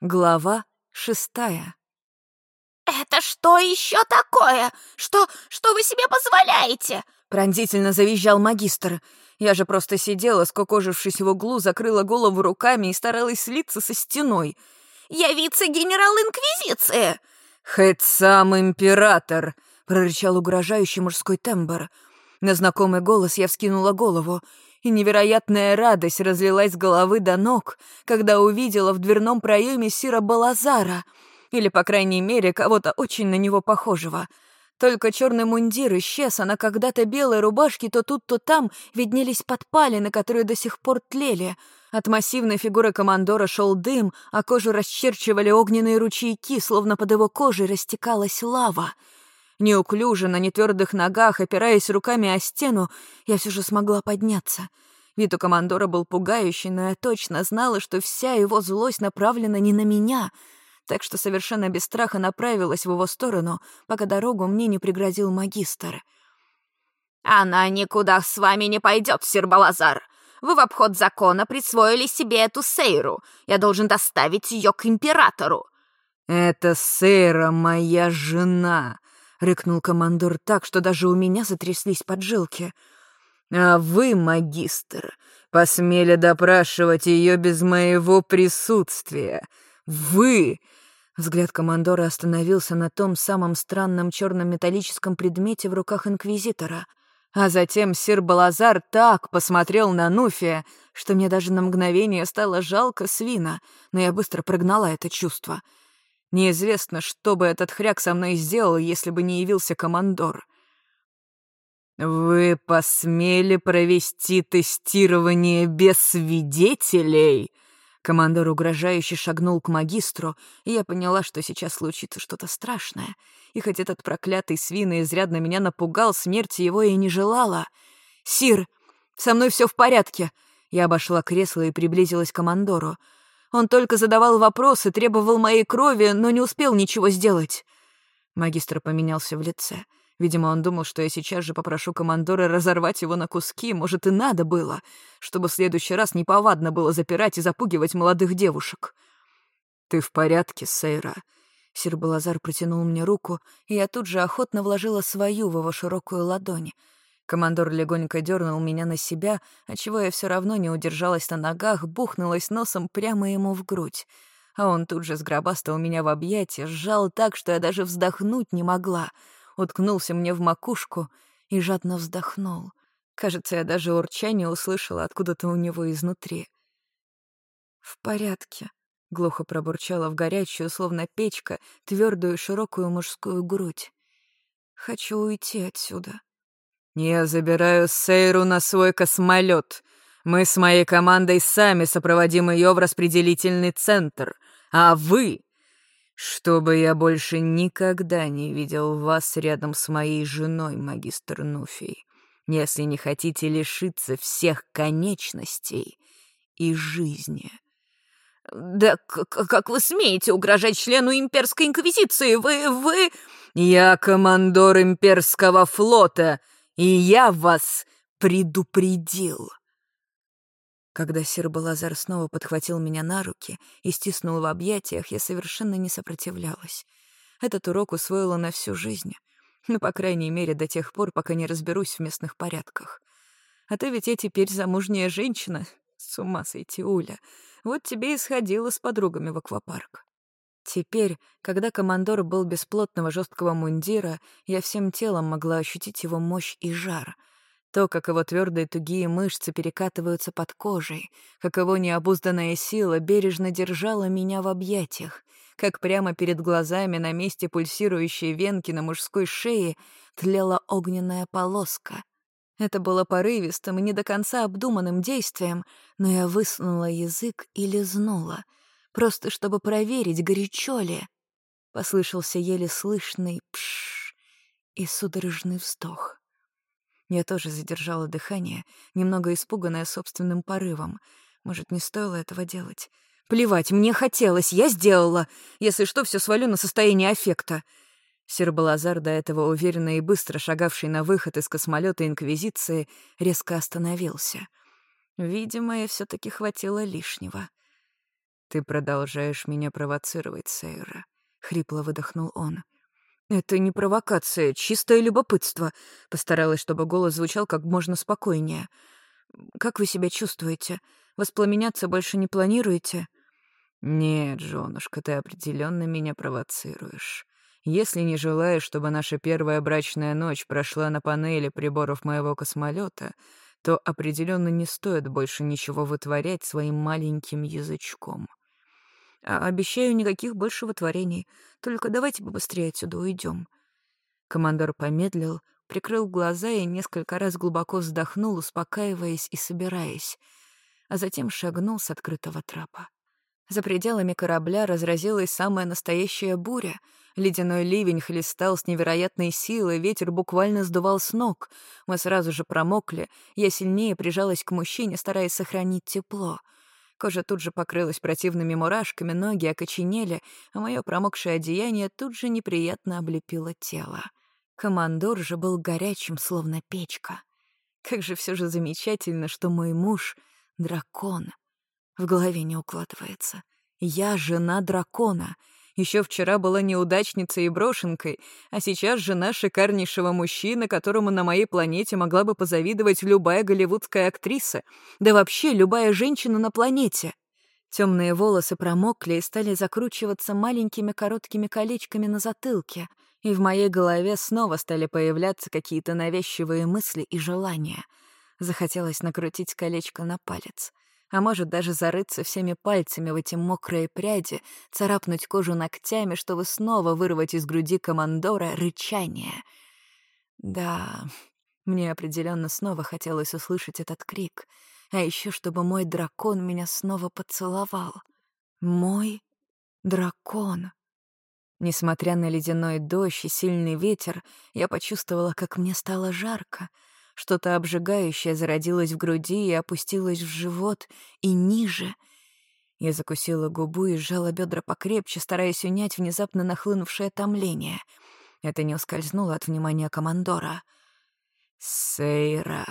Глава 6. «Это что еще такое? Что вы себе позволяете?» Пронзительно завизжал магистр. Я же просто сидела, скукожившись в углу, закрыла голову руками и старалась слиться со стеной. «Я вице-генерал Инквизиции!» «Хоть сам император!» — прорычал угрожающий мужской тембр. На знакомый голос я вскинула голову, и невероятная радость разлилась с головы до ног, когда увидела в дверном проеме Сира Балазара, или, по крайней мере, кого-то очень на него похожего. Только черный мундир исчез, а на когда-то белой рубашке то тут, то там виднелись подпалины, которые до сих пор тлели. От массивной фигуры командора шел дым, а кожу расчерчивали огненные ручейки, словно под его кожей растекалась лава. Неуклюже, на нетвердых ногах, опираясь руками о стену, я все же смогла подняться. Вид у командора был пугающий, но я точно знала, что вся его злость направлена не на меня, так что совершенно без страха направилась в его сторону, пока дорогу мне не преградил магистр. «Она никуда с вами не пойдет, сир Балазар. Вы в обход закона присвоили себе эту Сейру. Я должен доставить ее к императору». «Это Сейра моя жена», — рыкнул командор так, что даже у меня затряслись поджилки. «А вы, магистр, посмели допрашивать ее без моего присутствия. Вы...» Взгляд командора остановился на том самом странном черном металлическом предмете в руках инквизитора. А затем сир Балазар так посмотрел на Нуфия, что мне даже на мгновение стало жалко свина, но я быстро прогнала это чувство. Неизвестно, что бы этот хряк со мной сделал, если бы не явился командор. «Вы посмели провести тестирование без свидетелей?» Командор угрожающе шагнул к магистру, и я поняла, что сейчас случится что-то страшное. И хоть этот проклятый свин изрядно меня напугал, смерти его и не желала. «Сир, со мной все в порядке!» Я обошла кресло и приблизилась к командору. Он только задавал вопросы, требовал моей крови, но не успел ничего сделать. Магистр поменялся в лице. Видимо, он думал, что я сейчас же попрошу командора разорвать его на куски, может, и надо было, чтобы в следующий раз неповадно было запирать и запугивать молодых девушек. «Ты в порядке, Сейра?» Сир Балазар протянул мне руку, и я тут же охотно вложила свою в его широкую ладонь. Командор легонько дернул меня на себя, отчего я все равно не удержалась на ногах, бухнулась носом прямо ему в грудь. А он тут же сгробастал меня в объятия, сжал так, что я даже вздохнуть не могла, уткнулся мне в макушку и жадно вздохнул. Кажется, я даже урчание услышала откуда-то у него изнутри. «В порядке», — глухо пробурчала в горячую, словно печка, твердую широкую мужскую грудь. «Хочу уйти отсюда». «Я забираю Сейру на свой космолет. Мы с моей командой сами сопроводим ее в распределительный центр. А вы... Чтобы я больше никогда не видел вас рядом с моей женой, магистр Нуфий, если не хотите лишиться всех конечностей и жизни». «Да как вы смеете угрожать члену имперской инквизиции? Вы...» «Я командор имперского флота, и я вас предупредил». Когда сир Балазар снова подхватил меня на руки и стиснул в объятиях, я совершенно не сопротивлялась. Этот урок усвоила на всю жизнь. Ну, по крайней мере, до тех пор, пока не разберусь в местных порядках. А то ведь я теперь замужняя женщина. С ума сойти, Уля. Вот тебе и сходила с подругами в аквапарк. Теперь, когда командор был без плотного жесткого мундира, я всем телом могла ощутить его мощь и жар. То, как его твердые тугие мышцы перекатываются под кожей, как его необузданная сила бережно держала меня в объятиях, как прямо перед глазами на месте пульсирующей венки на мужской шее тлела огненная полоска. Это было порывистым и не до конца обдуманным действием, но я высунула язык и лизнула, просто чтобы проверить, горячо ли. Послышался еле слышный «пшш» и судорожный вздох. Я тоже задержала дыхание, немного испуганная собственным порывом. Может, не стоило этого делать? Плевать, мне хотелось, я сделала. Если что, все свалю на состояние аффекта. Сир Балазар, до этого уверенно и быстро шагавший на выход из космолета Инквизиции, резко остановился. Видимо, я все-таки хватило лишнего. «Ты продолжаешь меня провоцировать, Сейра», — хрипло выдохнул он. «Это не провокация, чистое любопытство», — постаралась, чтобы голос звучал как можно спокойнее. «Как вы себя чувствуете? Воспламеняться больше не планируете?» «Нет, женушка, ты определенно меня провоцируешь. Если не желаешь, чтобы наша первая брачная ночь прошла на панели приборов моего космолета, то определенно не стоит больше ничего вытворять своим маленьким язычком. Обещаю, никаких больше вытворений. Только давайте побыстрее отсюда уйдем». Командор помедлил, прикрыл глаза и несколько раз глубоко вздохнул, успокаиваясь и собираясь, а затем шагнул с открытого трапа. За пределами корабля разразилась самая настоящая буря. Ледяной ливень хлестал с невероятной силой, ветер буквально сдувал с ног. Мы сразу же промокли, я сильнее прижалась к мужчине, стараясь сохранить тепло. Кожа тут же покрылась противными мурашками, ноги окоченели, а мое промокшее одеяние тут же неприятно облепило тело. Командор же был горячим, словно печка. Как же все же замечательно, что мой муж — дракон. В голове не укладывается. Я жена дракона. Еще вчера была неудачницей и брошенкой, а сейчас жена шикарнейшего мужчины, которому на моей планете могла бы позавидовать любая голливудская актриса, да вообще любая женщина на планете. Темные волосы промокли и стали закручиваться маленькими короткими колечками на затылке, и в моей голове снова стали появляться какие-то навязчивые мысли и желания. Захотелось накрутить колечко на палец. А может, даже зарыться всеми пальцами в эти мокрые пряди, царапнуть кожу ногтями, чтобы снова вырвать из груди командора рычание. Да, мне определенно снова хотелось услышать этот крик. А еще, чтобы мой дракон меня снова поцеловал. Мой дракон. Несмотря на ледяной дождь и сильный ветер, я почувствовала, как мне стало жарко. Что-то обжигающее зародилось в груди и опустилось в живот и ниже. Я закусила губу и сжала бедра покрепче, стараясь унять внезапно нахлынувшее томление. Это не ускользнуло от внимания командора. «Сейра,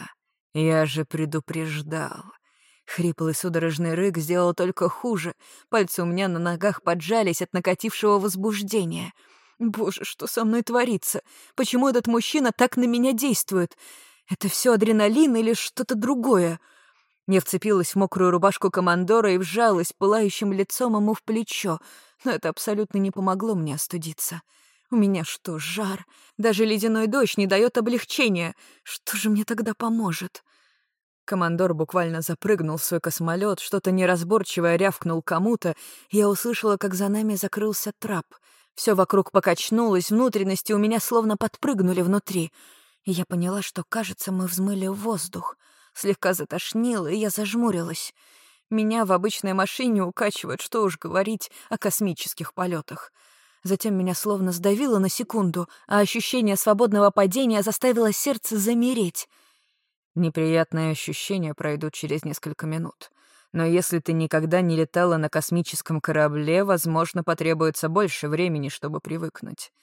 я же предупреждал». Хриплый судорожный рык сделал только хуже. Пальцы у меня на ногах поджались от накатившего возбуждения. Боже, что со мной творится? Почему этот мужчина так на меня действует? Это все адреналин или что-то другое? Я вцепилась в мокрую рубашку командора и вжалась пылающим лицом ему в плечо, но это абсолютно не помогло мне остудиться. У меня что, жар? Даже ледяной дождь не дает облегчения. Что же мне тогда поможет? Командор буквально запрыгнул в свой космолет, что-то неразборчивое рявкнул кому-то, и я услышала, как за нами закрылся трап. Все вокруг покачнулось, внутренности у меня словно подпрыгнули внутри. И я поняла, что, кажется, мы взмыли в воздух. Слегка затошнило, и я зажмурилась. Меня в обычной машине укачивает, что уж говорить о космических полетах. Затем меня словно сдавило на секунду, а ощущение свободного падения заставило сердце замереть. Неприятные ощущения пройдут через несколько минут. Но если ты никогда не летала на космическом корабле, возможно, потребуется больше времени, чтобы привыкнуть.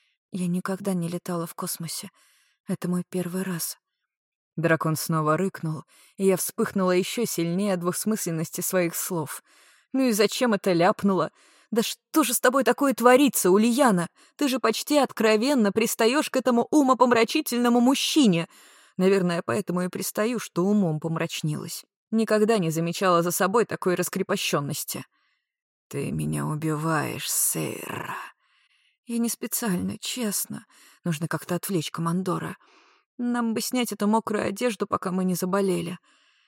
Я никогда не летала в космосе. Это мой первый раз. Дракон снова рыкнул, и я вспыхнула еще сильнее от двусмысленности своих слов. Ну и зачем это ляпнула? Да что же с тобой такое творится, Ульяна? Ты же почти откровенно пристаешь к этому умопомрачительному мужчине. Наверное, поэтому и пристаю, что умом помрачнилась. Никогда не замечала за собой такой раскрепощенности. Ты меня убиваешь, Сейра. Я не специально, честно. Нужно как-то отвлечь командора. Нам бы снять эту мокрую одежду, пока мы не заболели.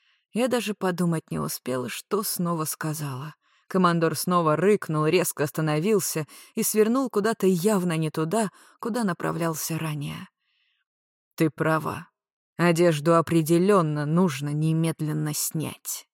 Я даже подумать не успела, что снова сказала. Командор снова рыкнул, резко остановился и свернул куда-то явно не туда, куда направлялся ранее. Ты права. Одежду определенно нужно немедленно снять.